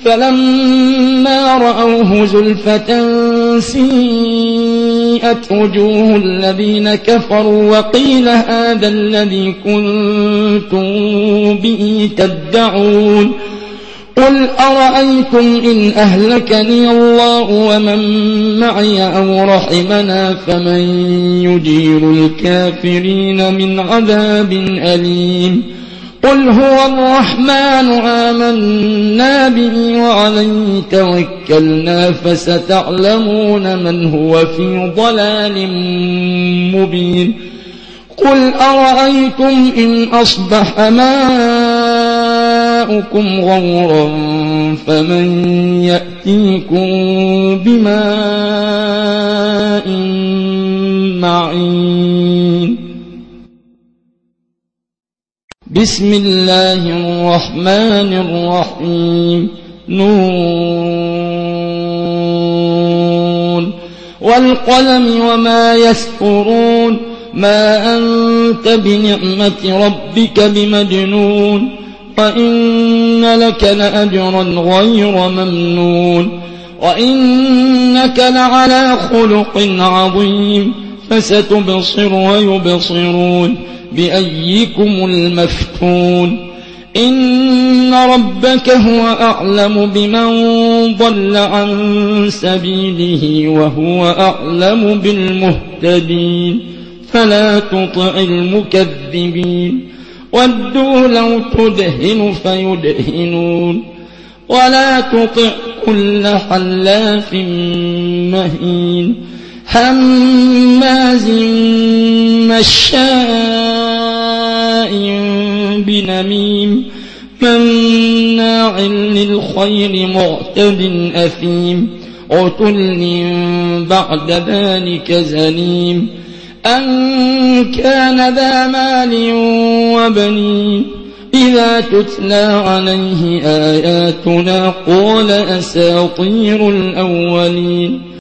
فلما رأوه زلفة سيئت وجوه الذين كفروا وقيل هذا الذي كنتم به تدعون قل أرأيتم إن أهلكني الله ومن معي أو رحمنا فمن يجير الكافرين من عذاب أليم قل هو الرحمن آمنا به وعليه توكلنا فستعلمون من هو في ضلال مبين قل أرأيتم إن أصبح ماؤكم غورا فمن يأتيكم بماء معين بسم الله الرحمن الرحيم نون والقلم وما يسطرون ما أنت بنعمة ربك بمجنون وإن لك لأجرا غير ممنون وإنك لعلى خلق عظيم فستبصر ويبصرون بأيكم المفتون إن ربك هو أعلم بمن ضل عن سبيله وهو أعلم بالمهتدين فلا تطع المكذبين ودوا لو تدهن فيدهنون ولا تطع كل حلاف مهين هماز مشاء بنميم مناع للخير معتد أثيم عتل بعد ذلك زنيم أن كان ذا مال وبنين إذا تتلى عليه آياتنا قال أساطير الأولين